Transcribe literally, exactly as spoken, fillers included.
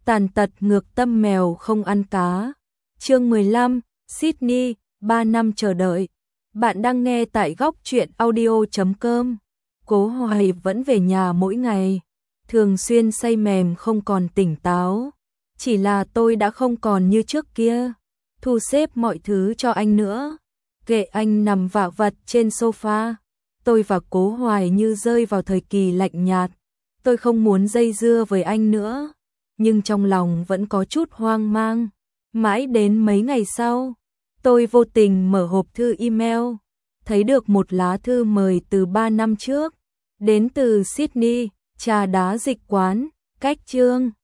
Tàn tật ngược tâm mèo không ăn cá. Chương mười lăm, Sydney, ba năm chờ đợi. Bạn đang nghe tại góc truyện audio chấm com. Cố Hoài vẫn về nhà mỗi ngày, thường xuyên say mềm không còn tỉnh táo. Chỉ là tôi đã không còn như trước kia, thu xếp mọi thứ cho anh nữa. Kệ anh nằm vạ vật trên sofa, tôi và Cố Hoài như rơi vào thời kỳ lạnh nhạt. Tôi không muốn dây dưa với anh nữa, nhưng trong lòng vẫn có chút hoang mang. Mãi đến mấy ngày sau, tôi vô tình mở hộp thư email, thấy được một lá thư mời từ ba năm trước, đến từ Sydney, trà đá dịch quán, cách Chương.